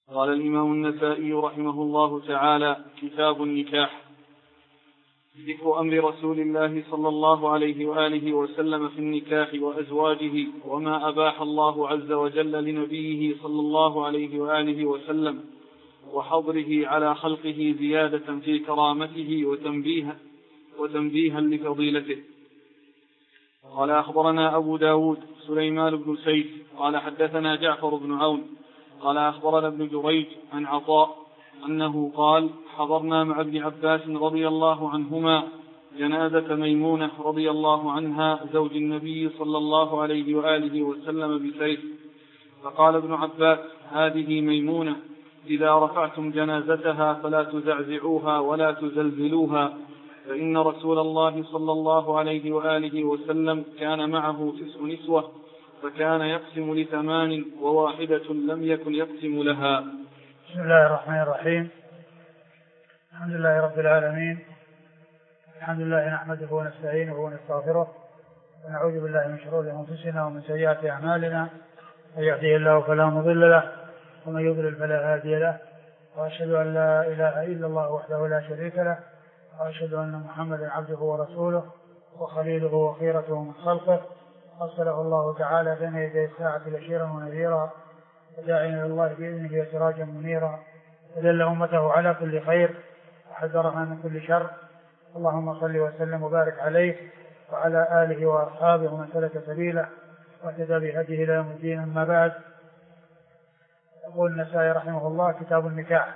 قال الإمام النسائي رحمه الله تعالى: كتاب النكاح. ذكر أمر رسول الله صلى الله عليه وآله وسلم في النكاح وأزواجه وما أباح الله عز وجل لنبيه صلى الله عليه وآله وسلم وحظره على خلقه زيادة في كرامته وتنبيها لفضيلته. قال: أخبرنا أبو داود سليمان بن سيف قال: حدثنا جعفر بن عون قال: أخبرنا ابن جريج عن عطاء أنه قال: حضرنا مع ابن عباس رضي الله عنهما جنازة ميمونة رضي الله عنها زوج النبي صلى الله عليه وآله وسلم بسيف، فقال ابن عباس: هذه ميمونة، إذا رفعتم جنازتها فلا تزعزعوها ولا تزلزلوها، فإن رسول الله صلى الله عليه وآله وسلم كان معه 9 نسوة، فكان يقسم ل8 وواحدة لم يكن يقسم لها. بسم الله الرحمن الرحيم. الحمد لله رب العالمين، الحمد لله نحمده ونستعينه ونستغفره ونعوذ بالله من شرور أنفسنا ومن سيئات أعمالنا، من يهده الله فلا مضل له ومن يضلل فلا هادي له، وأشهد أن لا إله إلا الله وحده لا شريك له، وأشهد أن محمدا عبده ورسوله وخليله وخيرته من خلقه، أرسله الله تعالى بين يدي الساعة بشيرا ونذيرا وداعيا إلى الله بإذنه وسراجا منيرا، ودل أمته على كل خير وحذرها من كل شر. اللهم صل وسلم وبارك عليه وعلى آله وأصحابه ومن سلك سبيله واهتدى بهديه إلى يوم الدين. أما بعد، يقول النسائي رحمه الله: كتاب النكاح.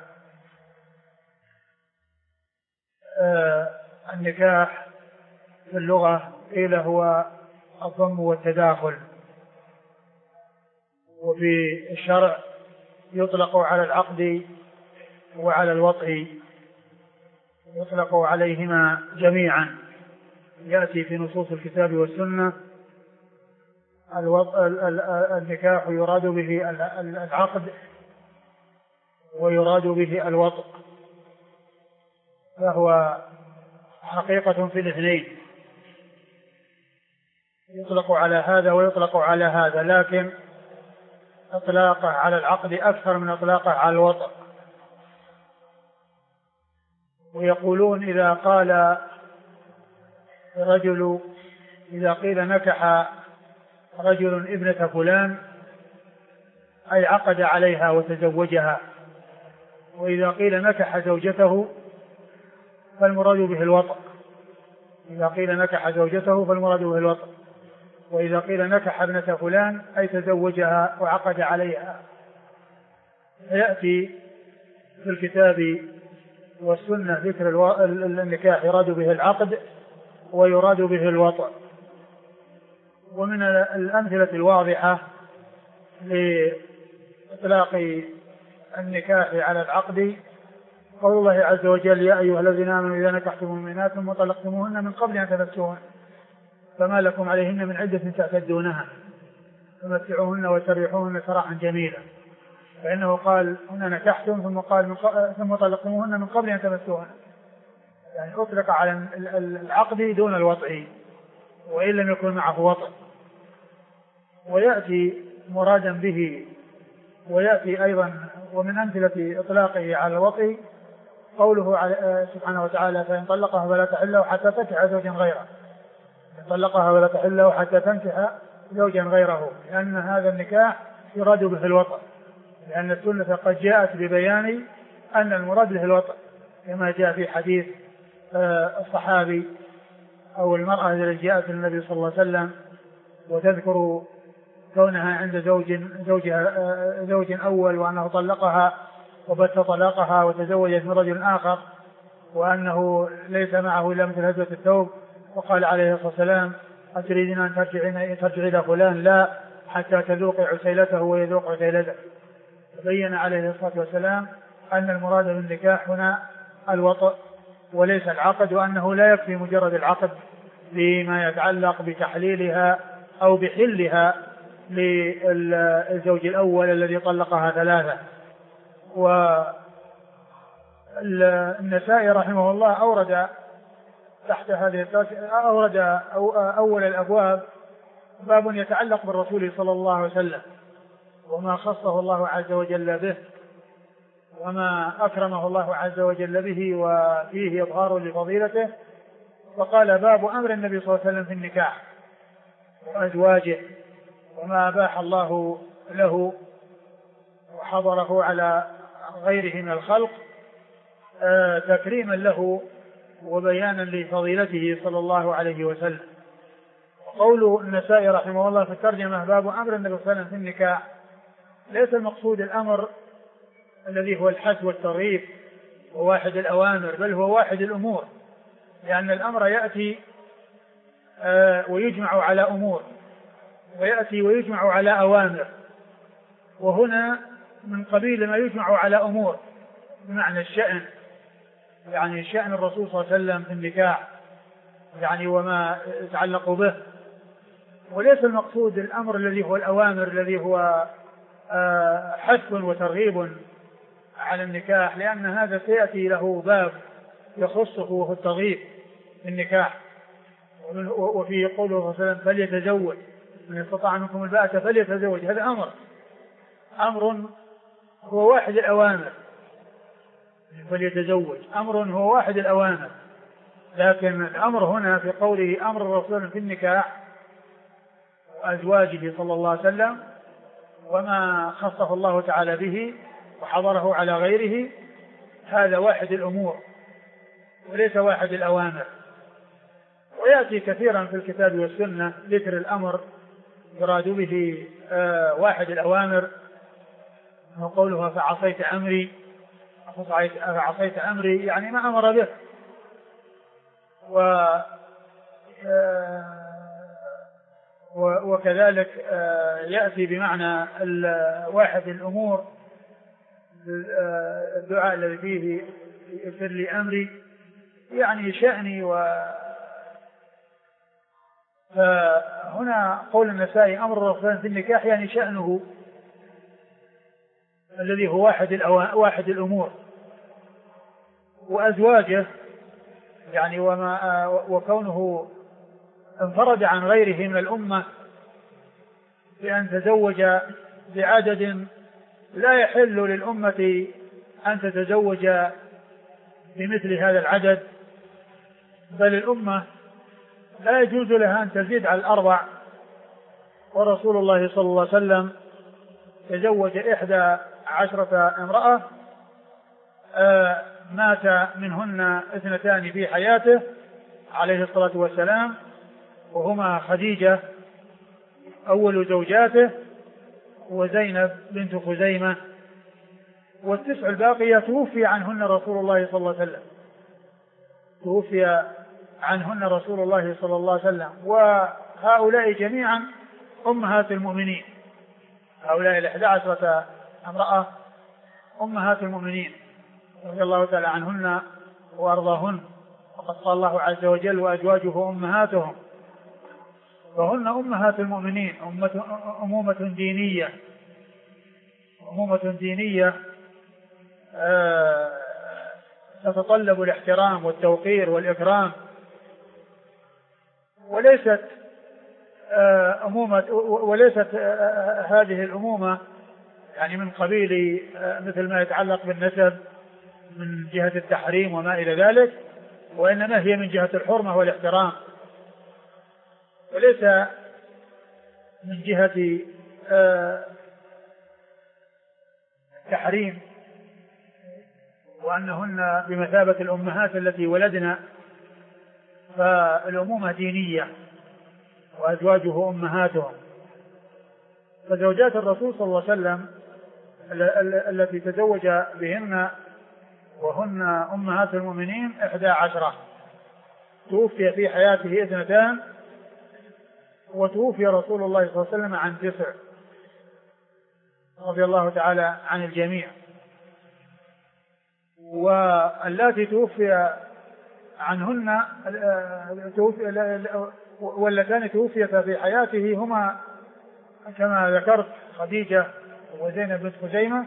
النكاح في اللغة قيل هو الضم والتداخل، وفي الشرع يطلق على العقد وعلى الوطء، يطلق عليهما جميعا. يأتي في نصوص الكتاب والسنة النكاح يراد به العقد ويراد به الوطء، فهو حقيقة في الاثنين، يطلق على هذا ويطلق على هذا، لكن إطلاقه على العقد أكثر من إطلاقه على الوطء. ويقولون إذا قال الرجل، إذا قيل نكح رجل ابنة فلان أي عقد عليها وتزوجها، وإذا قيل نكح زوجته فالمراد به الوطء. إذا قيل نكح زوجته فالمراد به الوطء، وإذا قيل نكح ابنة فلان أي تزوجها وعقد عليها. يأتي في الكتاب والسنة ذكر النكاح يراد به العقد ويراد به الوطء. ومن الأمثلة الواضحة لإطلاق النكاح على العقد قول الله عز وجل: يا أيها الذين آمنوا إذا نكحتم المؤمنات ثم طلقتموهن من قبل أن تمسوهن فما لكم عليهن من عدة تعتدونها فمتعوهن وسرحوهن سراحا جميلا. فإنه قال: هن نكحتم ثم قال ثم طلقتموهن من قبل أن تمسوهن، يعني أطلق على العقد دون الوطء وإن لم يكن معه وطء. ويأتي مرادا به، ويأتي أيضا ومن أمثلة إطلاقه على الوطء قوله سبحانه وتعالى: فإن طلقها فلا تحله حتى تنكح زوجا غيره، طلقها ولا تحله حتى تنكح زوجا غيره، لأن هذا النكاح يراد به الوطء، لأن السنة قد جاءت ببيان أن المراد به الوطء، كما جاء في حديث الصحابي أو المرأة التي جاءت للنبي صلى الله عليه وسلم وتذكر كونها عند زوج أول وأنه طلقها وبت طلاقها وتزوجت من رجل آخر وأنه ليس معه إلا مثل هدوة الثوب، وقال عليه الصلاة والسلام: أتريدين أن ترجعي إلى فلان؟ لا، حتى تذوقي عسيلته ويذوق عسيلته. فبين عليه الصلاة والسلام أن المراد بالنكاح هنا الوطء وليس العقد، وأنه لا يكفي مجرد العقد فيما يتعلق بتحليلها أو بحلها للزوج الأول الذي طلقها 3. والنسائي رحمه الله أورد تحت هذه أورد أول الأبواب باب يتعلق بالرسول صلى الله عليه وسلم وما خصه الله عز وجل به وما أكرمه الله عز وجل به وفيه إظهار لفضيلته. فقال باب أمر النبي صلى الله عليه وسلم في النكاح وأزواجه وما أباح الله له وحضره على غيره من الخلق تكريما له وبيانا لفضيلته صلى الله عليه وسلم. قول النسائي رحمه الله في الترجمة باب أمر النبي صلى الله عليه وسلم في النكاح ليس المقصود الأمر الذي هو الحث والترغيب وواحد الأوامر، بل هو واحد الأمور، لأن الأمر يأتي ويجمع على أمور، ويأتي ويجمع على أوامر، وهنا من قبيل ما يجمع على أمور بمعنى الشأن، يعني شأن الرسول صلى الله عليه وسلم في النكاح يعني وما يتعلق به، وليس المقصود الأمر الذي هو الأوامر الذي هو حث وترغيب على النكاح، لأن هذا سيأتي له باب يخصه وهو الترغيب في النكاح. وفي قوله صلى الله عليه وسلم فليتزوج من استطاع منكم الباءة فليتزوج، هذا أمر هو واحد الأوامر، فليتزوج أمر هو واحد الأوامر، لكن الأمر هنا في قوله أمر الرسول في النكاح وأزواجه صلى الله عليه وسلم وما خصه الله تعالى به وحضره على غيره، هذا واحد الأمور وليس واحد الأوامر. ويأتي كثيرا في الكتاب والسنة ذكر الأمر يراد به واحد الأوامر، وقولها فعصيت أمري يعني ما أمر به. وكذلك يأتي بمعنى واحد الأمور الدعاء الذي فيه اغفر لي أمري يعني شأني. فهنا قول النسائي أمر الرسول في النكاح يعني شأنه الذي هو واحد الأمور، وأزواجه يعني وكونه انفرد عن غيره من الأمة بأن تزوج بعدد لا يحل للأمة أن تتزوج بمثل هذا العدد، بل الأمة لا يجوز لها أن تزيد على 4. ورسول الله صلى الله عليه وسلم تزوج 11 امرأة مات منهن 2 في حياته عليه الصلاة والسلام، وهما خديجة أول زوجاته وزينب بنت خزيمة، وال9 الباقية توفي عنهن رسول الله صلى الله عليه وسلم، توفي عنهن رسول الله صلى الله عليه وسلم. وهؤلاء جميعا أمهات المؤمنين، هؤلاء 11 امرأة أمهات المؤمنين رضي الله تعالى عنهن وأرضاهن، وقد قال الله عز وجل وأزواجه أمهاتهم، فهن أمهات المؤمنين، أمومة دينية تتطلب الاحترام والتوقير والإكرام، وليست هذه الأمومة يعني من قبيل مثل ما يتعلق بالنسب من جهة التحريم وما إلى ذلك، وإنما هي من جهة الحرمة والاحترام، وليس من جهة التحريم، وأنهن بمثابة الأمهات التي ولدنا. فالأمومة دينية وأزواجه أمهاتهم. فزوجات الرسول صلى الله عليه وسلم التي تزوج بهن وهن أمهات المؤمنين 11، توفي في حياته 2، وتوفي رسول الله صلى الله عليه وسلم عن 9 رضي الله تعالى عن الجميع. واللاتي توفي عنهن واللتان توفيتا في حياته هما كما ذكرت خديجة وزينب بنت خزيمة،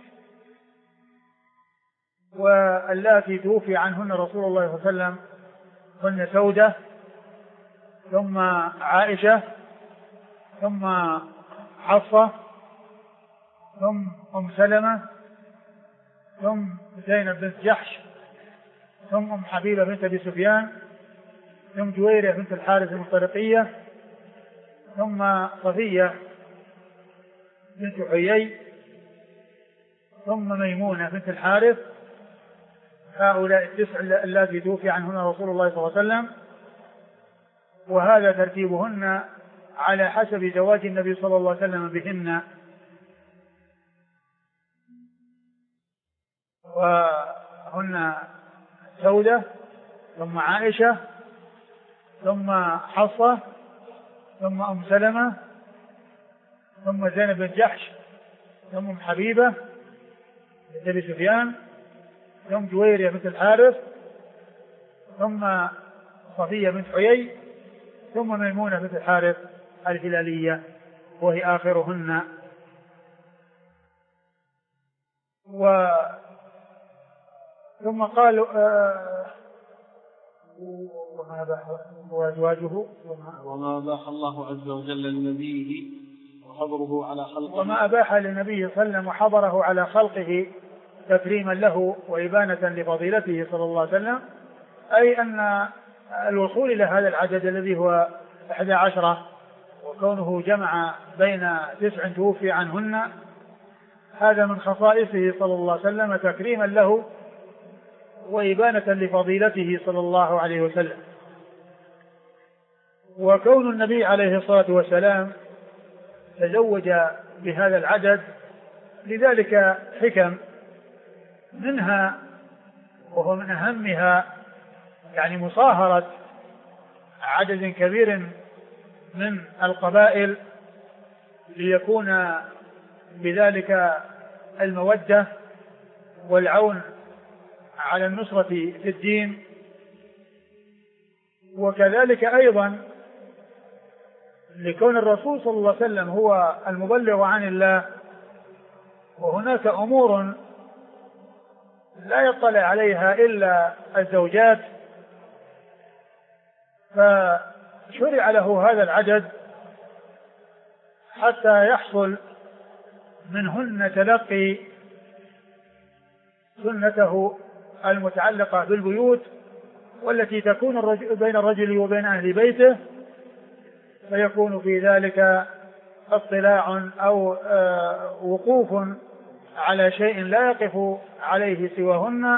واللاتي توفي عنهن رسول الله صلى الله عليه وسلم هن سودة ثم عائشة ثم حفصة ثم سلمة ثم زينب بنت جحش، ثم أم حبيبة بنت أبي سفيان، ثم جويرية بنت الحارث المطرقية، ثم صفية بنت حيي، ثم ميمونة بنت الحارث. هؤلاء التسع اللاتي توفي عنهن رسول الله صلى الله عليه وسلم، وهذا ترتيبهن على حسب زواج النبي صلى الله عليه وسلم بهن. وهن سودة، ثم عائشة، ثم حفصة، ثم أم سلمة، ثم زينب بن جحش، ثم أم حبيبة بنت أبي سفيان، ثم جويرية بنت الحارث، ثم صفية بنت حيي، ثم ميمونة بنت الحارث الهلالية وهي آخرهن. ثم قالوا وأزواجه وما أباح الله عز وجل لنبيه وحضره على خلقه، وما أباح لنبيه صلى الله عليه وسلم وحضره على خلقه تكريما له وإبانة لفضيلته صلى الله عليه وسلم، أي أن الوصول إلى هذا العدد الذي هو 11 وكونه جمع بين 9 توفي عنهن، هذا من خصائصه صلى الله عليه وسلم تكريما له وإبانة لفضيلته صلى الله عليه وسلم. وكون النبي عليه الصلاة والسلام تزوج بهذا العدد لذلك حكم، منها وهو من أهمها يعني مصاهرة عدد كبير من القبائل ليكون بذلك المودة والعون على النصرة في الدين. وكذلك أيضا لكون الرسول صلى الله عليه وسلم هو المبلغ عن الله، وهناك أمور لا يطلع عليها إلا الزوجات، فشرع له هذا العدد حتى يحصل منهن تلقي سنته المتعلقة بالبيوت والتي تكون بين الرجل وبين أهل بيته، فيكون في ذلك اطلاع أو وقوف على شيء لا يقف عليه سواهن.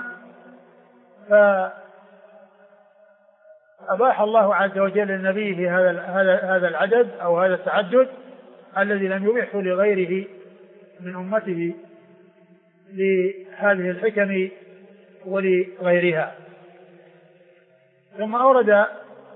فأباح الله عز وجل لنبيه هذا العدد أو هذا التعدد الذي لم يبحه لغيره من أمته لهذه الحكم ولغيرها. ثم أورد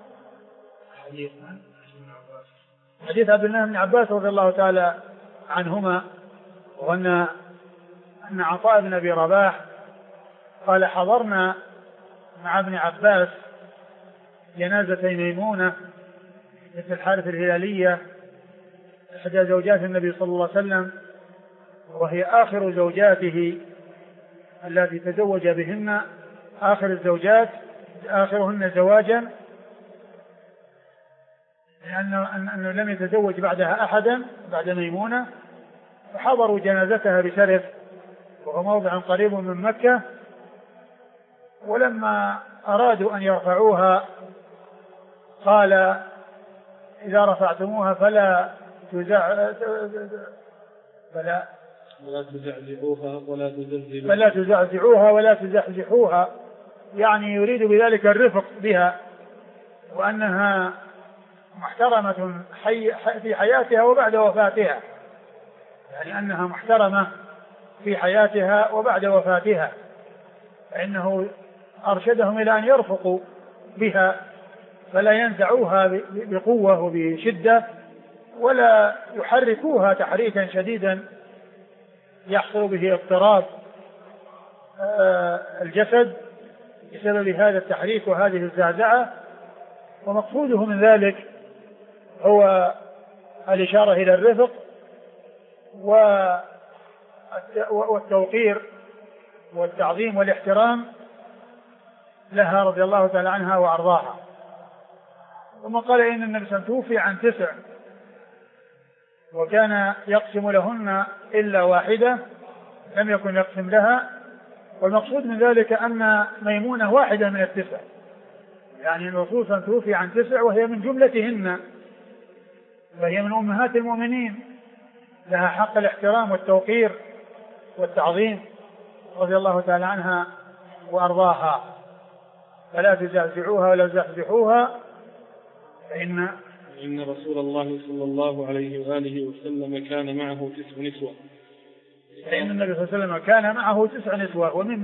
حديث عبد الله بن عباس رضي الله تعالى عنهما، وأن عطاء بن أبي رباح قال حضرنا مع ابن عباس جنازة ميمونة بنت الحارث الهلالية إحدى زوجات النبي صلى الله عليه وسلم، وهي آخر زوجاته التي تزوج بهن، آخر الزوجات آخرهن زواجا، لأنه لم يتزوج بعدها أحدا بعد ميمونة، فحضروا جنازتها بسرف وهو موضع قريب من مكة. ولما أرادوا أن يرفعوها قال إذا رفعتموها فلا تزعزعوها ولا تزحزحوها، يعني يريد بذلك الرفق بها، وأنها محترمة في حياتها وبعد وفاتها، يعني أنها محترمة في حياتها وبعد وفاتها، فإنه أرشدهم إلى أن يرفقوا بها فلا ينزعوها بقوة وبشدة ولا يحركوها تحريكا شديدا يحصل به اضطراب الجسد بسبب هذا التحريك وهذه الزعزعة. ومقصوده من ذلك هو الإشارة إلى الرفق والتوقير والتعظيم والاحترام لها رضي الله تعالى عنها وأرضاها. ثم قال إن النبي صلى الله عليه وسلم توفي عن 9 وكان يقسم لهن إلا واحدة لم يكن يقسم لها، والمقصود من ذلك أن ميمونة واحدة من التسع، يعني الرسول صلى الله عليه وسلم توفي عن 9 وهي من جملتهن، وهي من أمهات المؤمنين، لها حق الاحترام والتوقير والتعظيم رضي الله تعالى عنها وأرضاها، فلا تزعزعوها ولا تزحزحوها إن رسول الله صلى الله عليه وآله وسلم كان معه 9 نسوة. فإن النبي صلى الله عليه وسلم كان معه 9 نسوة، ومن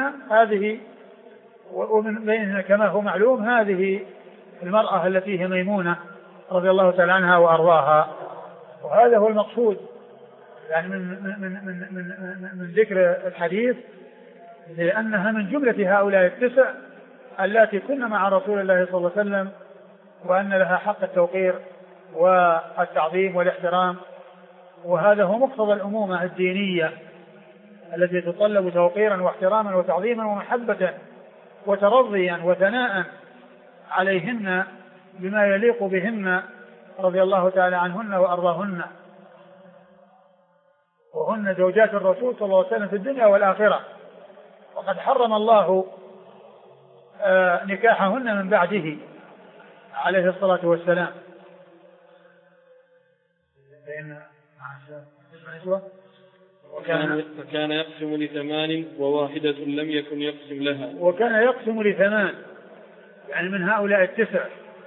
بينهن كما هو معلوم هذه المرأة التي هي ميمونة رضي الله تعالى عنها وأرضاها. وهذا هو المقصود يعني من ذكر الحديث، لأنها من جملة هؤلاء 9 التي كن مع رسول الله صلى الله عليه وسلم، وأن لها حق التوقير والتعظيم والاحترام، وهذا هو مقتضى الأمومة الدينية التي تطلب توقيرا واحتراما وتعظيما ومحبة وترضيا وثناء عليهن بما يليق بهن رضي الله تعالى عنهن وأرضاهن، وهن زوجات الرسول صلى الله عليه وسلم في الدنيا والآخرة، وقد حرم الله نكاحهن من بعده عليه الصلاة والسلام. فكان يقسم ل8 وواحدة لم يكن يقسم لها. وكان يقسم ل8 يعني من هؤلاء 9،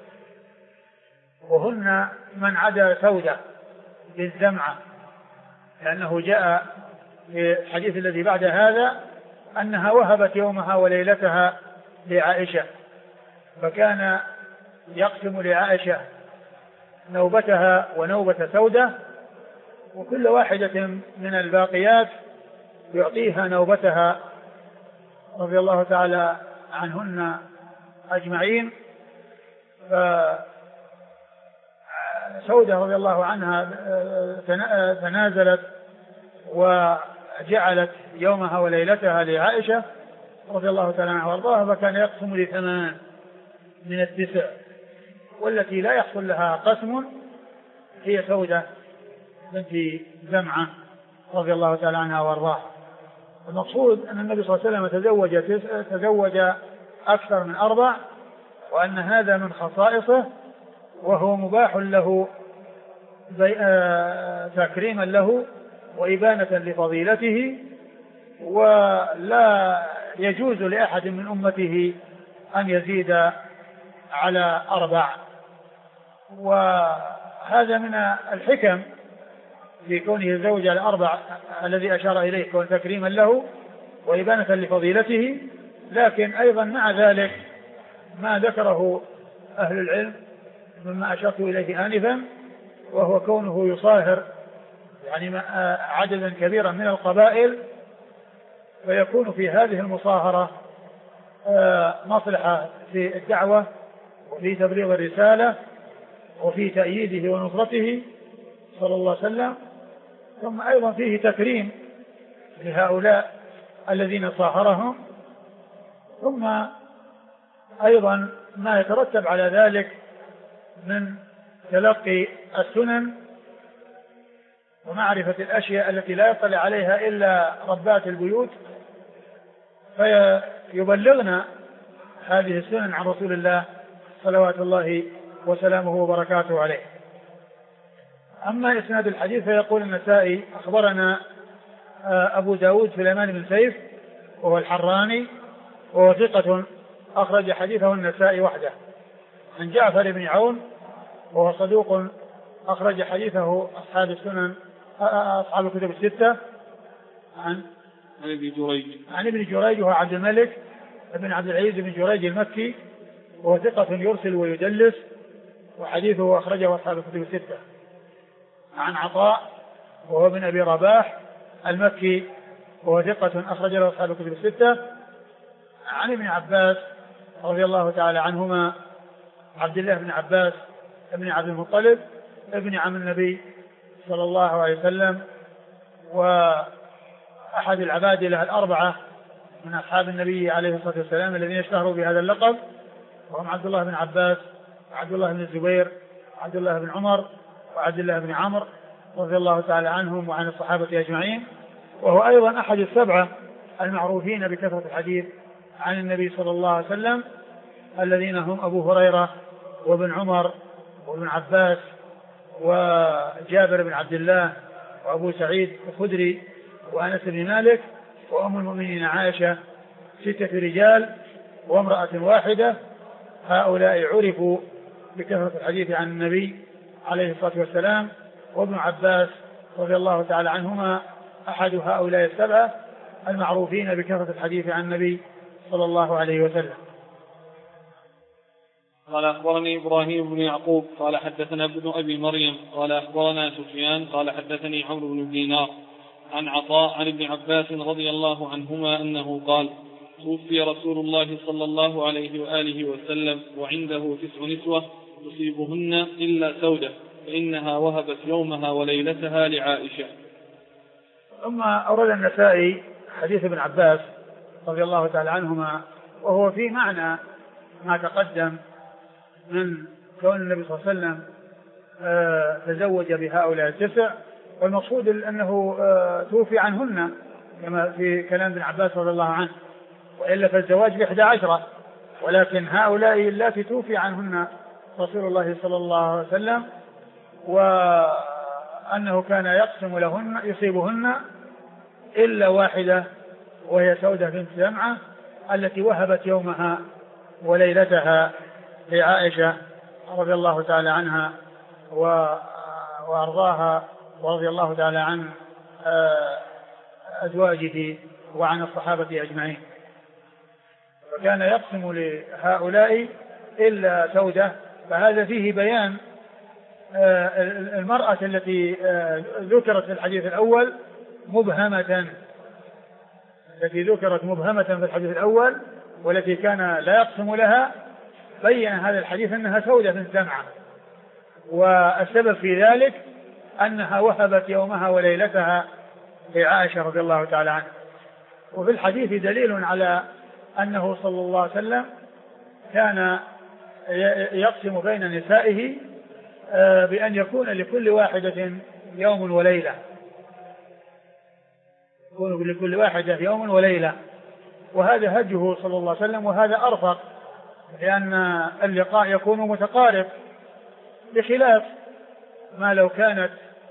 وهن من عدا سودة بالزمعة، لأنه جاء في الحديث الذي بعد هذا أنها وهبت يومها وليلتها لعائشة، فكان يقسم لعائشة نوبتها ونوبة سودة، وكل واحدة من الباقيات يعطيها نوبتها رضي الله تعالى عنهن أجمعين. فسودة رضي الله عنها تنازلت وجعلت يومها وليلتها لعائشة رضي الله تعالى عنها وارضاها، فكان يقسم ل8 من 9، والتي لا يحصل لها قسم هي سودة بنت زمعة رضي الله تعالى عنها وارضاها. المقصود أن النبي صلى الله عليه وسلم تزوج أكثر من 4، وأن هذا من خصائصه، وهو مباح له تكريما له وإبانة لفضيلته، ولا يجوز لأحد من أمته أن يزيد على 4. وهذا من الحكم في كونه زوج ال4 الذي أشار إليه، كون تكريما له وإبانة لفضيلته. لكن أيضا مع ذلك ما ذكره أهل العلم مما أشرت إليه آنفا، وهو كونه يصاهر يعني عددا كبيرا من القبائل، فيكون في هذه المصاهرة مصلحة في الدعوة وفي تبليغ الرسالة وفي تأييده ونصرته صلى الله عليه وسلم، ثم أيضا فيه تكريم لهؤلاء الذين صاهرهم، ثم أيضا ما يترتب على ذلك من تلقي السنن ومعرفة الأشياء التي لا يطلع عليها إلا ربات البيوت، فيبلغنا هذه السنن عن رسول الله صلوات الله وسلامه وبركاته عليه. أما إسناد الحديث فيقول النسائي أخبرنا أبو داود سليمان بن سيف وهو الحراني، وهو ثقة أخرج حديثه النسائي وحده، عن جعفر بن عون وهو صدوق أخرج حديثه أصحاب السنن أصحاب الكتب الستة، عن ابن جريج وهو عبد الملك بن عبد العزيز بن جريج المكي، وهو ثقة يرسل ويدلس، وحديثه أخرجه أصحاب الكتب الستة. عن عطاء وهو بن أبي رباح المكي، وهو ثقة أخرج له أصحاب الكتب الستة. عن ابن عباس رضي الله تعالى عنهما، عبد الله بن عباس ابن عبد المطلب ابن عم النبي صلى الله عليه وسلم، وأحد العبادلة ال4 من أصحاب النبي عليه الصلاة والسلام الذين اشتهروا بهذا اللقب، وهم عبد الله بن عباس وعبد الله بن الزبير وعبد الله بن عمر وعبد الله بن عمرو رضي الله تعالى عنهم وعن الصحابة أجمعين. وهو أيضا أحد ال7 المعروفين بكثرة الحديث عن النبي صلى الله عليه وسلم، الذين هم أبو هريرة وابن عمر وابن عباس وجابر بن عبد الله وأبو سعيد الخدري وأنس بن مالك وأم المؤمنين عائشة، 6 رجال وامرأة واحدة. هؤلاء عرفوا بكثرة الحديث عن النبي عليه الصلاة والسلام. وابن عباس رضي الله تعالى عنهما أحد هؤلاء 7 المعروفين بكثرة الحديث عن النبي صلى الله عليه وسلم. قال أخبرني إبراهيم بن يعقوب قال حدثنا ابن أبي مريم قال أخبرنا سفيان قال حدثني عمرو بن دينار عن عطاء عن ابن عباس رضي الله عنهما أنه قال توفي رسول الله صلى الله عليه وآله وسلم وعنده 9 نسوة تصيبهن إلا سودة فإنها وهبت يومها وليلتها لعائشة. ثم أورد النسائي حديث ابن عباس رضي الله تعالى عنهما، وهو في معنى ما تقدم من كون النبي صلى الله عليه وسلم تزوج بهؤلاء 9، والمقصود أنه توفي عنهن كما في كلام ابن عباس رضي الله عنه، وإلا فالزواج ب11، ولكن هؤلاء التي توفي عنهن رسول الله صلى الله عليه وسلم، وأنه كان يقسم لهن يصيبهن إلا واحدة وهي سودة بنت زمعة التي وهبت يومها وليلتها لعائشة رضي الله تعالى عنها وأرضاها، ورضي الله تعالى عن أزواجه وعن الصحابة أجمعين. وكان يقسم لهؤلاء إلا سودة، فهذا فيه بيان المرأة التي ذكرت في الحديث الأول مبهمة، التي ذكرت مبهمة في الحديث الأول والتي كان لا يقسم لها، بين هذا الحديث أنها سودة بنت زمعة، والسبب في ذلك أنها وهبت يومها وليلتها لعائشة رضي الله تعالى عنها. وفي الحديث دليل على أنه صلى الله عليه وسلم كان يقسم بين نسائه بأن يكون لكل واحدة يوم وليلة، يكون لكل واحدة يوم وليلة، وهذا هديه صلى الله عليه وسلم، وهذا أرفق، لأن اللقاء يكون متقارب، بخلاف ما لو كانت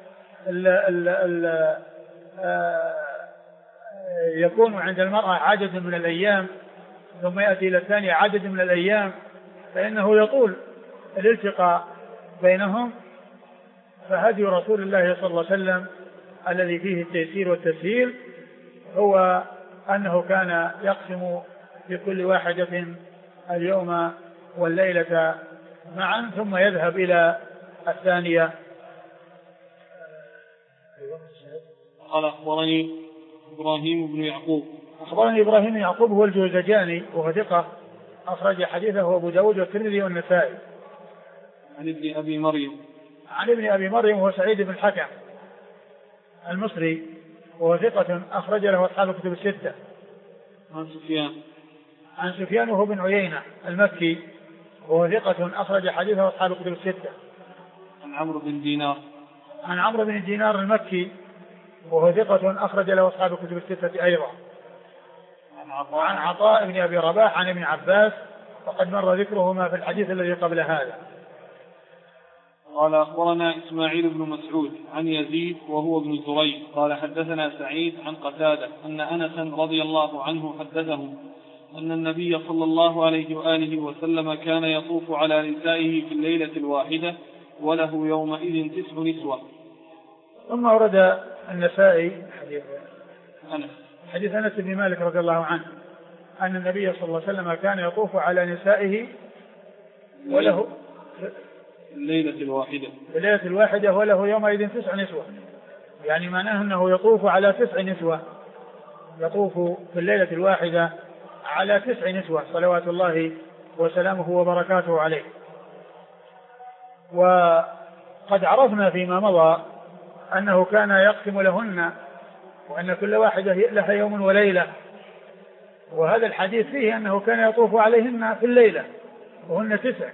يكون عند المرأة عدد من الأيام ثم يأتي إلى الثانية عدد من الأيام، فإنه يطول الالتقاء بينهم. فهدي رسول الله صلى الله عليه وسلم الذي فيه التيسير والتسهيل هو أنه كان يقسم لكل واحدة اليوم والليلة معا ثم يذهب إلى الثانية. قال أخبرني إبراهيم بن يعقوب. أخبرني إبراهيم بن يعقوب هو الجوزجاني وهو ثقة أخرج حديثه أبو داود والترمذي والنسائي. عن ابن أبي مريم. عن ابن أبي مريم وهو سعيد بن الحكم المصري وهو ثقة أخرج له أصحاب الكتب 6. عن سفيان. عن سفيان وهو بن عيينة المكي وهو ثقة أخرج حديثه أصحاب الكتب 6. عن عمرو بن دينار. عن عمرو بن دينار المكي وهو ثقة أخرج له أصحاب الكتب 6 أيضا. عن عطاء بن أبي رباح عن ابن عباس وقد مر ذكرهما في الحديث الذي قبل هذا. قال أخبرنا إسماعيل بن مسعود عن يزيد وهو ابن زريع قال حدثنا سعيد عن قتادة أن أنسا رضي الله عنه حدثه أن النبي صلى الله عليه وآله وسلم كان يطوف على نسائه في الليلة الواحدة وله يومئذ 9 نسوة. ثم أورد النسائي حديث أنس بن مالك رضي الله عنه أن النبي صلى الله عليه وسلم كان يطوف على نسائه وله الليلة الواحدة وله يومئذ 9 نسوة، يعني معناه أنه يطوف على 9 نسوة، يطوف في الليلة الواحدة على 9 نسوة صلوات الله وسلامه وبركاته عليه. وقد عرفنا فيما مضى أنه كان يقسم لهن وأن كل واحدة لها يوم وليلة، وهذا الحديث فيه أنه كان يطوف عليهن في الليلة وهن 9.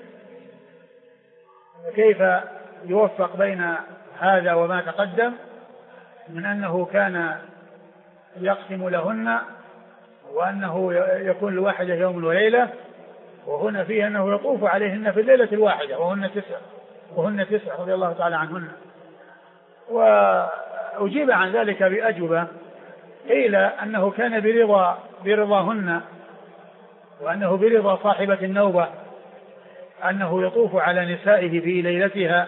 كيف يوفق بين هذا وما تقدم من أنه كان يقسم لهن وأنه يكون الواحدة يوم وليلة، وهنا فيه أنه يطوف عليهن في الليلة الواحدة وهن تسع رضي الله تعالى عنهن. وأجيب عن ذلك بأجوبة، قيل أنه كان برضاهن، وأنه برضا صاحبة النوبة أنه يطوف على نسائه في ليلتها،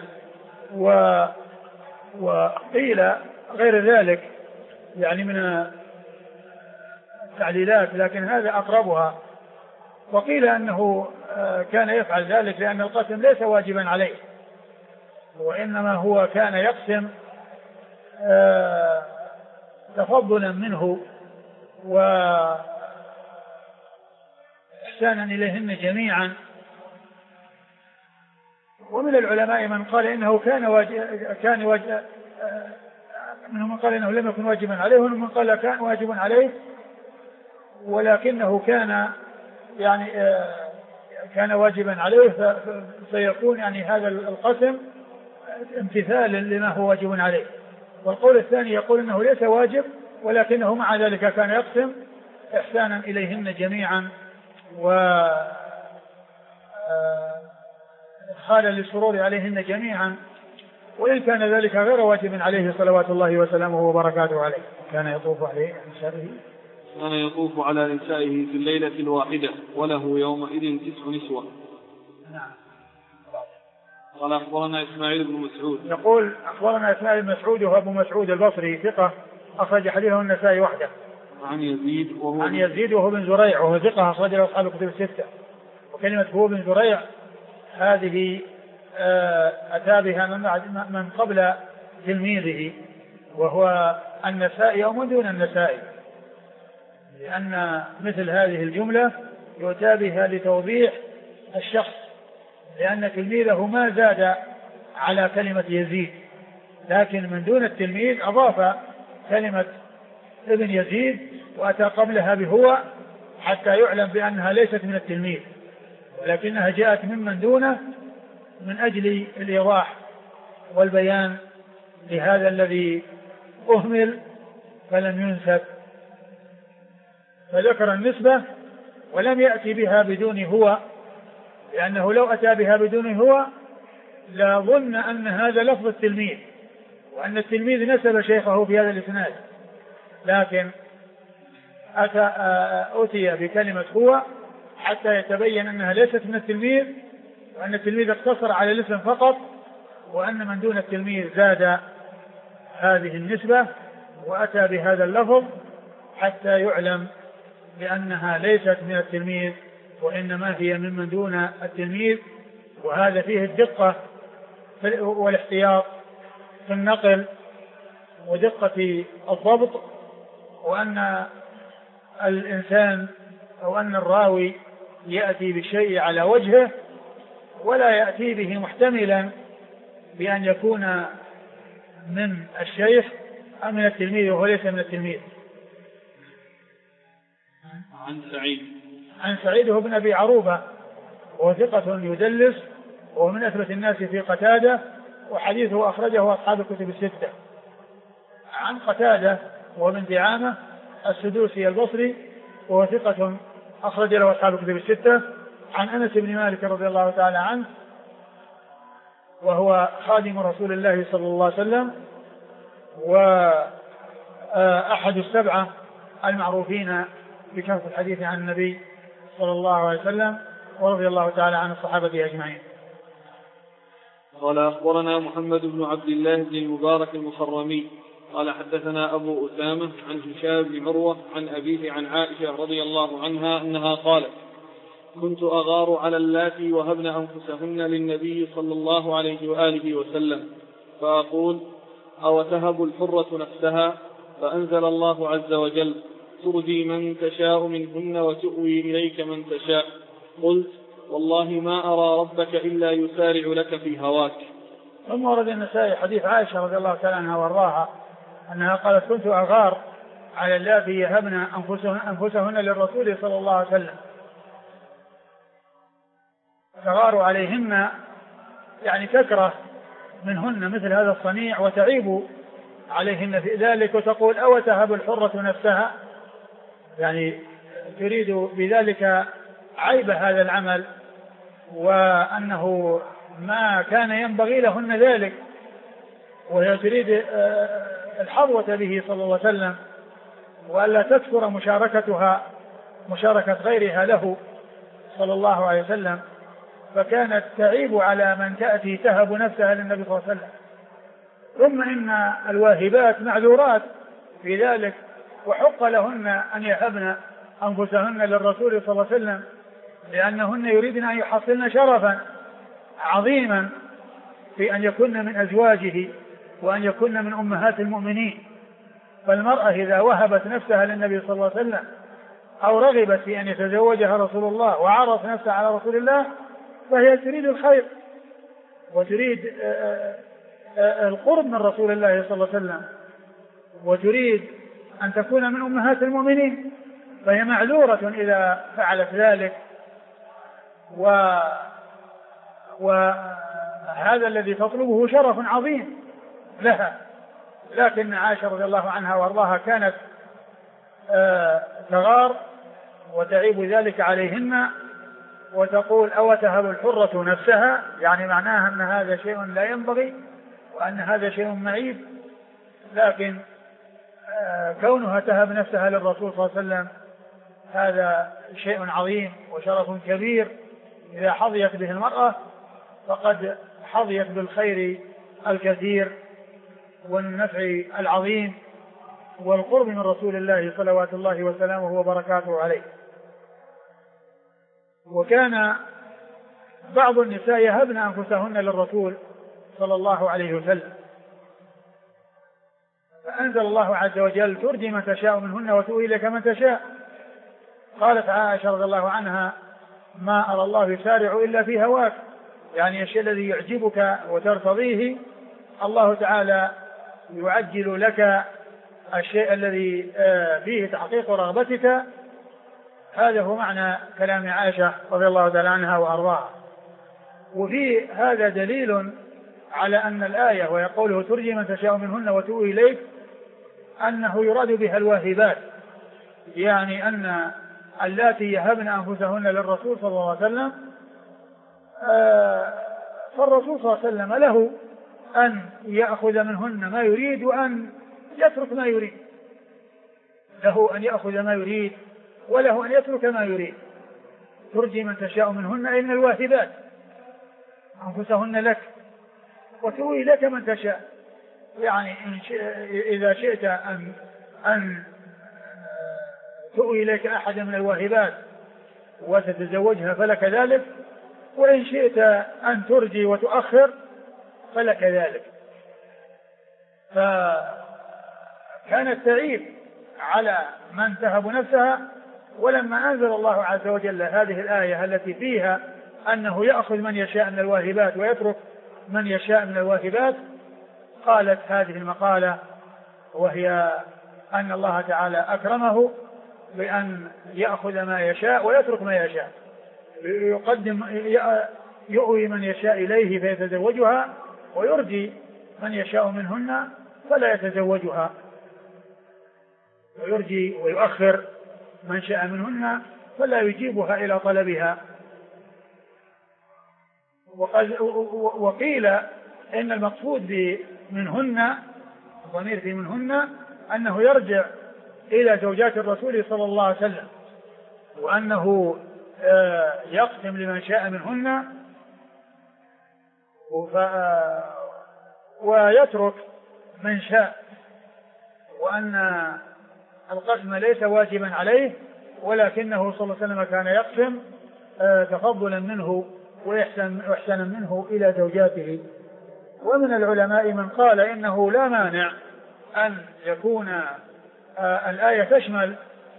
وقيل غير ذلك يعني من التعليلات، لكن هذا أقربها. وقيل أنه كان يفعل ذلك لأن القسم ليس واجبا عليه، وإنما هو كان يقسم تفضلا منه وإحسانا إليهن جميعا. ومن العلماء من قال إنه منهم من قال إنه لم يكن واجبا عليه، ومن من قال كان واجب عليه، ولكنه كان يعني كان واجبا عليه، فيكون يعني هذا القسم امتثالا لما هو واجب عليه. والقول الثاني يقول إنه ليس واجب، ولكنه مع ذلك كان يقسم إحسانا إليهن جميعا وإدخالا للسرور عليهن جميعا، وإن كان ذلك غير واجب عليه صلوات الله وسلامه وبركاته عليه. كان يطوف على نسائه في الليلة الواحدة، وله يومئذ 9 نسوة. نعم. قال أخبرنا إسماعيل بن مسعود، يقول أخبرنا إسماعيل بن مسعود وهو أبو مسعود البصري ثقة أخرج حديثه النسائي وحده. عن يزيد وهو بن زريع وهو ثقة أخرج له أصحاب الكتب الستة. وكلمة هو بن زريع هذه أتى بها من قبل تلميذه وهو النسائي أو من دون النسائي، لأن مثل هذه الجملة يؤتى بها لتوضيح الشخص، لأن تلميذه ما زاد على كلمة يزيد، لكن من دون التلميذ أضاف كلمة ابن يزيد وأتى قبلها بهو حتى يعلم بأنها ليست من التلميذ، ولكنها جاءت ممن دونه من أجل الإيضاح والبيان لهذا الذي أهمل فلم ينسب، فذكر النسبة ولم يأتي بها بدون هو، لأنه لو أتى بها بدون هو لظن أن هذا لفظ التلميذ وأن التلميذ نسب شيخه في هذا الإسناد، لكن أتي بكلمة هو حتى يتبين أنها ليست من التلميذ، وأن التلميذ اقتصر على الاسم فقط، وأن من دون التلميذ زاد هذه النسبة وأتى بهذا اللفظ حتى يعلم بأنها ليست من التلميذ وإنما هي ممن دون التلميذ. وهذا فيه الدقة والاحتياط في النقل ودقة الضبط، وأن الإنسان أو أن الراوي يأتي بالشيء على وجهه ولا يأتي به محتملا بأن يكون من الشيخ أو من التلميذ وهو ليس من التلميذ. عن سعيد هو بن أبي عروبة وهو ثقة يدلس وهو من أثبت الناس في قتادة، وحديثه أخرجه أصحاب الكتب الستة. عن قتادة وهو بن دعامة السدوسي البصري وهو ثقة أخرج له أصحاب الكتب الستة. عن أنس بن مالك رضي الله تعالى عنه وهو خادم رسول الله صلى الله عليه وسلم وأحد السبعة المعروفين بكثرة الحديث عن النبي صلى الله عليه وسلم، ورضي الله تعالى عن الصحابة أجمعين. قال أخبرنا محمد بن عبد الله بن المبارك المخرمي قال حدثنا أبو أسامة عن هشام بن عروة عن أبيه عن عائشة رضي الله عنها أنها قالت: كنت أغار على اللاتي وهبن أنفسهن للنبي صلى الله عليه وآله وسلم، فأقول: أو تهب الحرة نفسها؟ فأنزل الله عز وجل: ترجي من تشاء منهن وتؤوي إليك من تشاء. قلت: والله ما أرى ربك إلا يسارع لك في هواك. ثم ورد النسائي حديث عائشة رضي الله تعالى عنها وارضاها أنها قالت: كنت أغار على اللاتي يهبن أنفسهن للرسول صلى الله عليه وسلم. تغار عليهن يعني تكره منهن مثل هذا الصنيع وتعيب عليهن في ذلك، وتقول: أو تهب الحرة نفسها؟ يعني تريد بذلك عيب هذا العمل، وأنه ما كان ينبغي لهن ذلك، وهي تريد الحظوة به صلى الله عليه وسلم، وألا تكثر مشاركة غيرها له صلى الله عليه وسلم، فكانت تعيب على من تأتي تهب نفسها للنبي صلى الله عليه وسلم. ثم إن الواهبات معذورات في ذلك، وحق لهن أن يهبن أنفسهن للرسول صلى الله عليه وسلم، لأنهن يريدن أن يحصلن شرفا عظيما في أن يكن من أزواجه وأن يكن من أمهات المؤمنين. فالمرأة إذا وهبت نفسها للنبي صلى الله عليه وسلم أو رغبت في أن يتزوجها رسول الله وعرضت نفسها على رسول الله، فهي تريد الخير وتريد القرب من رسول الله صلى الله عليه وسلم، وتريد أن تكون من أمهات المؤمنين، فهي معذورة إذا فعلت ذلك. وهذا الذي تطلبه شرف عظيم لها. لكن عائشة رضي الله عنها وارضاها كانت تغار وتعيب ذلك عليهن، وتقول أو تهب الحرة نفسها، يعني معناها أن هذا شيء لا ينبغي وأن هذا شيء معيب. لكن كونها تهب نفسها للرسول صلى الله عليه وسلم هذا شيء عظيم وشرف كبير. إذا حظيت به المرأة فقد حظيت بالخير الكثير والنفع العظيم والقرب من رسول الله صلوات الله وسلامه وبركاته عليه. وكان بعض النساء يهبن أنفسهن للرسول صلى الله عليه وسلم، فأنزل الله عز وجل ترجي من تشاء منهن وتؤوي إليك من تشاء. قالت عائشة رضي الله عنها ما أرى الله يسارع إلا في هواك، يعني الشيء الذي يعجبك وترتضيه الله تعالى يعجل لك الشيء الذي فيه تحقيق رغبتك. هذا هو معنى كلام عائشة رضي الله تعالى عنها وأرضاها. وفي هذا دليل على أن الآية ويقوله ترجي من تشاء منهن وتؤوي إليك أنه يراد بها الواهبات، يعني أن اللاتي يهبن أنفسهن للرسول صلى الله عليه وسلم، فالرسول صلى الله عليه وسلم له أن يأخذ منهن ما يريد وأن يترك ما يريد، له أن يأخذ ما يريد وله أن يترك ما يريد. ترجي من تشاء منهن أي من الواهبات أنفسهن لك وتؤوي لك من تشاء، يعني إذا شئت أن تؤوي إليك أحد من الواهبات وتتزوجها فلك ذلك، وإن شئت أن ترجي وتؤخر فلك ذلك. فكانت تعيب على من تهب نفسها، ولما أنزل الله عز وجل هذه الآية التي فيها أنه يأخذ من يشاء من الواهبات ويترك من يشاء من الواهبات، قالت هذه المقالة، وهي أن الله تعالى أكرمه بأن يأخذ ما يشاء ويترك ما يشاء، يؤوي من يشاء إليه فيتزوجها ويرجي من يشاء منهن فلا يتزوجها، ويرجي ويؤخر من شاء منهن فلا يجيبها إلى طلبها. وقيل إن المقصود منهن الضمير في منهن أنه يرجع إلى زوجات الرسول صلى الله عليه وسلم، وأنه يقسم لمن شاء منهن ويترك من شاء، وأن القسم ليس واجبا عليه، ولكنه صلى الله عليه وسلم كان يقسم تفضلا منه وإحسانا منه إلى زوجاته. ومن العلماء من قال إنه لا مانع أن يكون الآية تشمل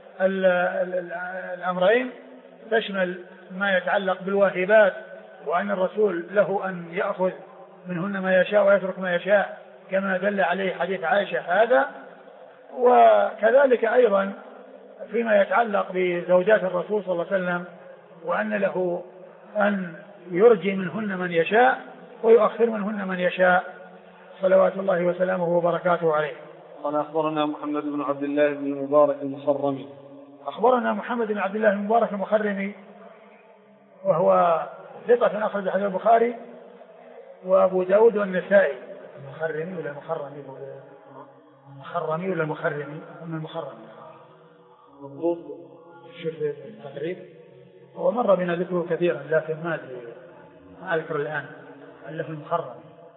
الأمرين، تشمل ما يتعلق بالواهبات وأن الرسول له أن يأخذ منهن ما يشاء ويترك ما يشاء كما دل عليه حديث عائشة هذا، وكذلك أيضا فيما يتعلق بزوجات الرسول صلى الله عليه وسلم وأن له أن يرجي منهن من يشاء ويؤخر منهن من يشاء صلوات الله وسلامه وبركاته عليه. قال أخبرنا محمد بن عبد الله بن المبارك المخرمي أخبرنا محمد بن عبد الله المبارك المخرمي وهو ثقة أخرج حديث البخاري وأبو داود والنسائي. مخرمي ولا مخرمي؟ مخرمي ولا مخرمي؟ من المخرمي مضبوط. شوف التقريب، هو مر بنا ذكره كثيرا لكن ما أذكر الآن إلا في المخرم.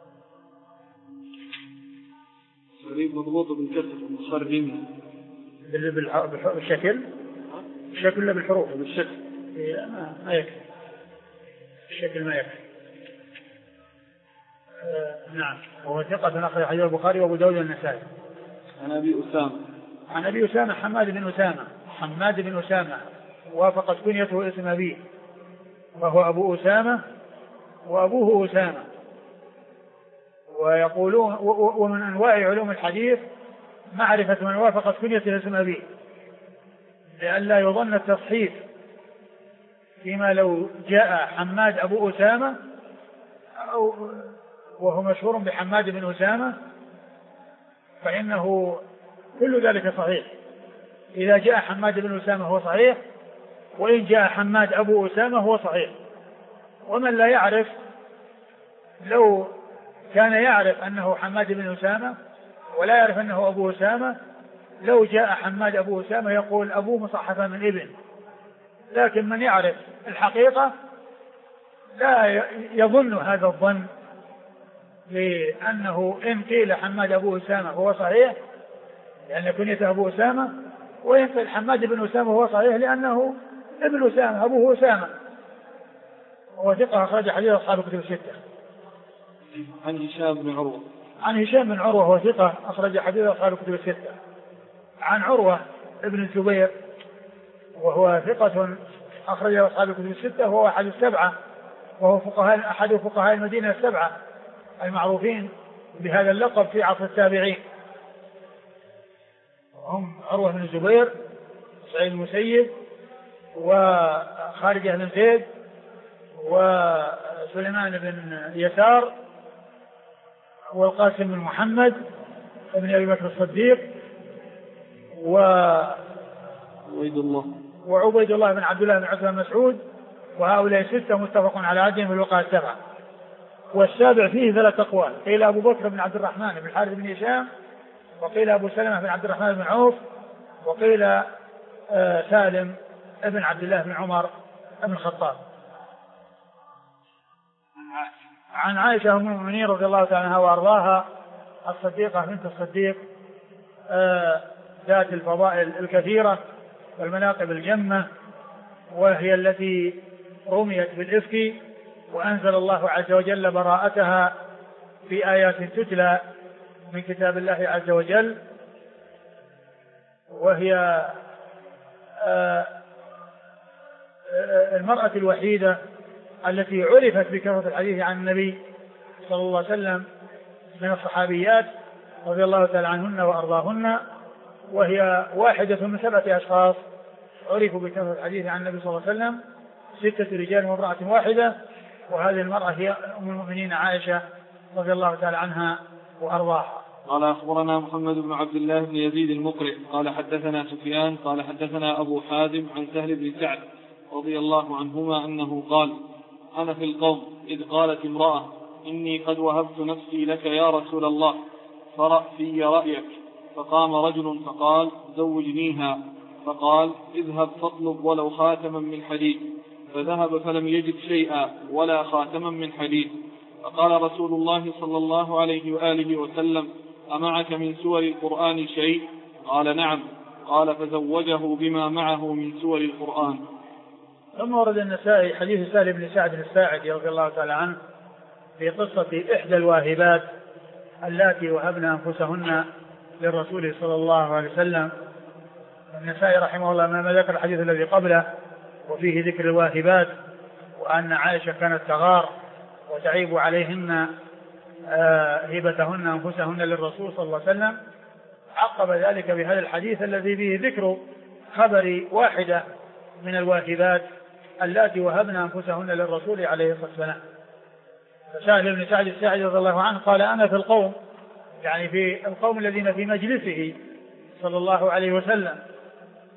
تقريب مضبوط بالكسر المخرمي بالشكل ولا بالحروف؟ بالشكل. ما يكفي الشكل، ما يكفي. نعم. وهو ثقة أخرج حديث البخاري وأبو داود والنسائي. عن أبي أسامة حماد بن أسامة وافقت كنيته اسم أبيه، وهو أبو أسامة وأبوه أسامة. ويقولون ومن أنواع علوم الحديث معرفة من وافقت كنيته اسم أبيه لئلا يظن التصحيف فيما لو جاء حماد أبو أسامة وهو مشهور بحماد بن أسامة فإنه كل ذلك صحيح. إذا جاء حماد بن أسامة هو صحيح، وإن جاء حماد أبو أسامة هو صحيح. ومن لا يعرف لو كان يعرف أنه حماد بن أسامة ولا يعرف أنه أبو أسامة، لو جاء حماد أبو أسامة يقول أبوه مصحفة من ابن. لكن من يعرف الحقيقة لا يظن هذا الظن، لأنه إن قيل حماد أبو أسامة هو صحيح لأن كنيته أبو أسامة، وإن قيل حماد بن أسامة هو صحيح لأنه ابن أسامة أبوه أسامة. وثقة أخرج حديث أصحاب الكتب الستة. عن هشام بن عروة وهو ثقة أخرج حديث أصحاب الكتب الستة. عن عروة ابن الزبير وهو ثقة أخرج أصحاب الكتب الستة، وهو أحد السبعة، وهو أحد فقهاء المدينة السبعة المعروفين بهذا اللقب في عصر التابعين. هم عروة بن الزبير، سعيد المسيب، وخارجة بن زيد، وسليمان بن يسار، والقاسم بن محمد ابن أبي بكر الصديق، وعبيد الله بن عبد الله بن عثمان مسعود. وهؤلاء ستة متفق على عدهم في الوقائع السبعة. والسابع فيه 3 أقوال، قيل أبو بكر بن عبد الرحمن بن الحارث بن هشام، وقيل أبو سلمة بن عبد الرحمن بن عوف، وقيل سالم ابن عبد الله بن عمر بن الخطاب. عن عائشة أم المؤمنين رضي الله تعالى عنها وأرضاها الصديقة بنت الصديق ذات الفضائل الكثيرة والمناقب الجمة، وهي التي رميت بالإفك وأنزل الله عز وجل براءتها في آيات تتلى من كتاب الله عز وجل. وهي المرأة الوحيدة التي عرفت بكثرة الحديث عن النبي صلى الله عليه وسلم من الصحابيات رضي الله تعالى عنهن وأرضاهن، وهي واحدة من 7 أشخاص عرفوا بكثرة الحديث عن النبي صلى الله عليه وسلم، 6 رجال وامرأة واحدة. وهذه المرأة هي أم المؤمنين عائشة رضي الله تعالى عنها وأرضاها. قال أخبرنا محمد بن عبد الله بن يزيد المقرئ قال حدثنا سفيان قال حدثنا أبو حازم عن سهل بن سعد رضي الله عنهما أنه قال: أنا في القوم إذ قالت امرأة: إني قد وهبت نفسي لك يا رسول الله فرأ في رأيك. فقام رجل فقال: زوجنيها. فقال: اذهب فاطلب ولو خاتما من حديد. فذهب فلم يجد شيئا ولا خاتما من حديد. فقال رسول الله صلى الله عليه وآله وسلم: أمعك من سور القرآن شيء؟ قال: نعم. قال: فزوجه بما معه من سور القرآن. ثم ورد النسائي حديث سهل بن سعد الساعدي رضي الله تعالى عنه في قصة إحدى الواهبات اللاتي وهبن أنفسهن للرسول صلى الله عليه وسلم. النسائي رحمه الله ما ذكر الحديث الذي قبله وفيه ذكر الواهبات، وأن عائشة كانت تغار وتعيب عليهن هبتهن أنفسهن للرسول صلى الله عليه وسلم. عقب ذلك بهذا الحديث الذي به ذكر خبر واحدة من الواهبات اللاتي وهبن أنفسهن للرسول عليه الصلاة والسلام. فسهل بن سعد الساعدي رضي الله عنه قال: أنا في القوم، يعني في القوم الذين في مجلسه صلى الله عليه وسلم،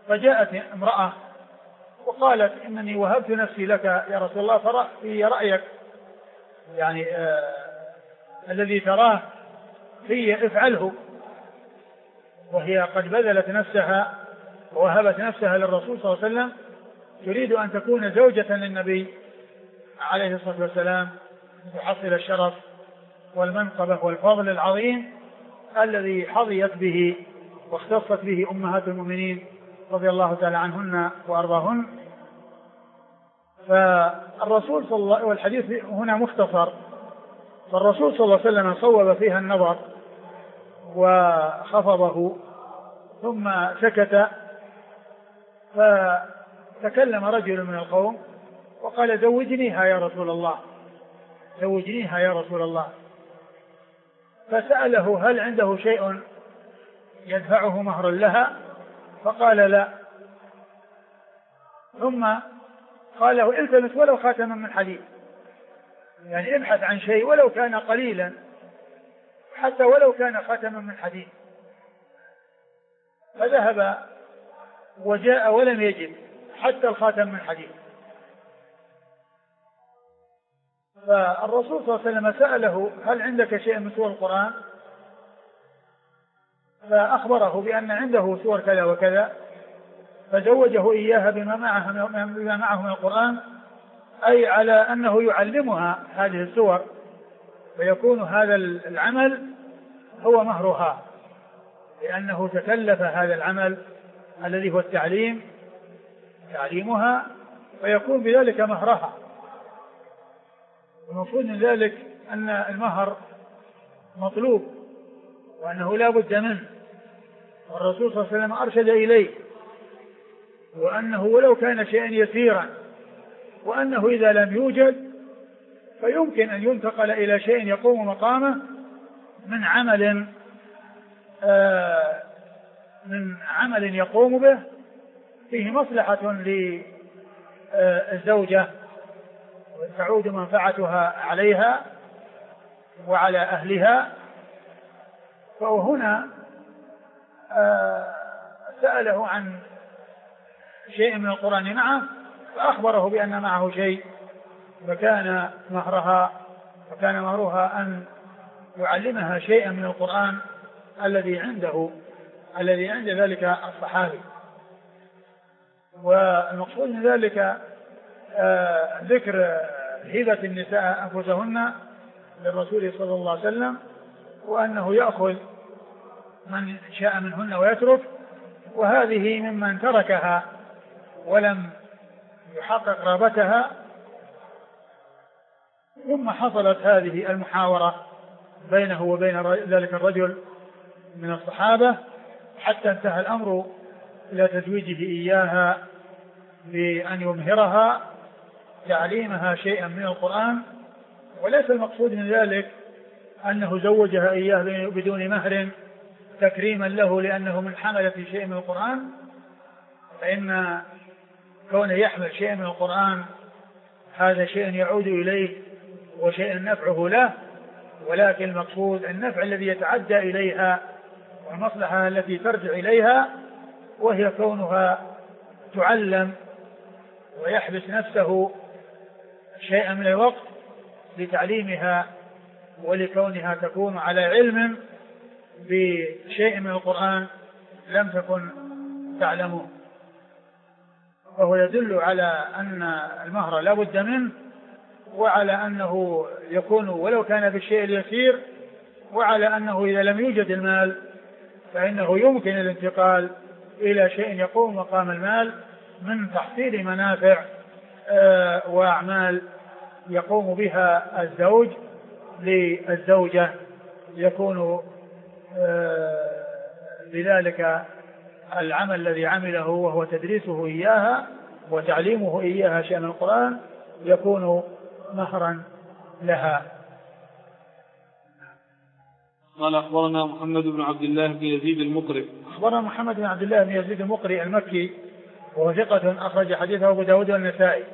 فجاءت امرأة وقالت إنني وهبت نفسي لك يا رسول الله، في رأيك يعني الذي تراه في افعله. وهي قد بذلت نفسها ووهبت نفسها للرسول صلى الله عليه وسلم، تريد أن تكون زوجة للنبي عليه الصلاة والسلام، تحصل الشرف والمنقبة والفضل العظيم الذي حظيت به واختصت به أمهات المؤمنين رضي الله تعالى عنهن وأرضاهن. فالرسول صلى الله عليه وسلم، والحديث هنا مختصر، فالرسول صلى الله عليه وسلم صوب فيها النظر وخفضه ثم سكت، فتكلم رجل من القوم وقال زوجنيها يا رسول الله، زوجنيها يا رسول الله. فسأله هل عنده شيء يدفعه مهرا لها؟ فقال لا. ثم قال له التمس ولو خاتما من حديد، يعني ابحث عن شيء ولو كان قليلا، حتى ولو كان خاتما من حديد. فذهب وجاء ولم يجد حتى الخاتم من حديد. فالرسول صلى الله عليه وسلم سأله هل عندك شيء من سور القرآن؟ فأخبره بأن عنده سور كذا وكذا، فزوجه إياها بما معه من القرآن، أي على أنه يعلمها هذه السور، فيكون هذا العمل هو مهرها، لأنه تكلف هذا العمل الذي هو تعليمها، فيكون بذلك مهرها. المفروض من ذلك أن المهر مطلوب وأنه لا بد منه، والرسول صلى الله عليه وسلم أرشد إليه، وأنه ولو كان شيئا يسيرا، وأنه إذا لم يوجد فيمكن أن ينتقل إلى شيء يقوم مقامه من عمل يقوم به فيه مصلحة للزوجة وتعود منفعتها عليها وعلى أهلها. فهنا سأله عن شيء من القرآن معه، فأخبره بأن معه شيء، فكان مهرها أن يعلمها شيئا من القرآن الذي عند ذلك الصحابي. والمقصود من ذلك ذكر هبة النساء أنفسهن للرسول صلى الله عليه وسلم، وأنه يأخذ من شاء منهن ويترك، وهذه ممن تركها ولم يحقق رغبتها. ثم حصلت هذه المحاورة بينه وبين ذلك الرجل من الصحابة، حتى انتهى الأمر إلى تزويجه إياها بأن يمهرها تعليمها شيئا من القرآن. وليس المقصود من ذلك أنه زوجها إياه بدون مهر تكريما له لأنه من حملة شيء من القرآن، فإن كونه يحمل شيء من القرآن هذا شيء يعود إليه وشيء نفعه له، ولكن المقصود النفع الذي يتعدى إليها والمصلحة التي ترجع إليها، وهي كونها تعلم ويحبس نفسه شيئا من الوقت لتعليمها ولكونها تكون على علم بشيء من القرآن لم تكن تعلمه. وهو يدل على أن المهر لا بد منه، وعلى أنه يكون ولو كان بالشيء اليسير، وعلى أنه إذا لم يوجد المال فإنه يمكن الانتقال إلى شيء يقوم مقام المال من تحصيل منافع وأعمال يقوم بها الزوج للزوجة، يكون بذلك العمل الذي عمله وهو تدريسه إياها وتعليمه إياها شأن القرآن يكون مهرا لها. قال أخبرنا محمد بن عبد الله بن يزيد المقري. أخبرنا محمد بن عبد الله بن يزيد المقري المكي، وهو ثقة أخرج حديثه أبو داود والنسائي.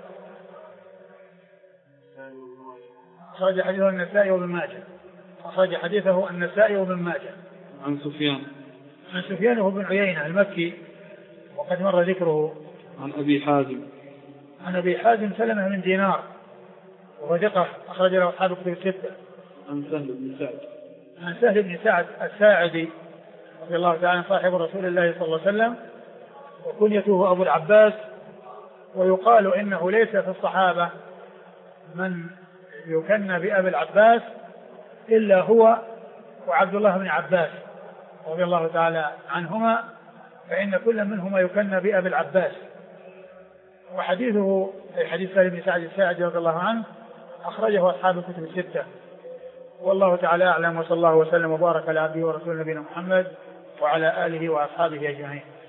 أخرج حديثه النسائي وابن ماجه. أخرج حديثه النسائي وابن ماجه. عن سفيان. عن سفيان وهو بن عيينة المكي وقد مر ذكره. عن أبي حازم. عن أبي حازم سلمة بن دينار وهو ثقة أخرج له أصحاب الكتب الستة. عن سهل بن سعد. عن سهل بن سعد الساعدي رضي الله تعالى عنه صاحب رسول الله صلى الله عليه وسلم وكنيته أبو العباس، ويقال إنه ليس في الصحابة من يكنى بأبي العباس إلا هو وعبد الله بن عباس رضي الله تعالى عنهما، فإن كل منهما يكنى بأبي العباس. وحديثه أي حديث سهل بن سعد الساعدي رضي الله عنه أخرجه أصحاب الكتب الستة. والله تعالى أعلم، وصلى الله وسلم وبارك على عبده ورسوله نبينا محمد وعلى آله وأصحابه أجمعين.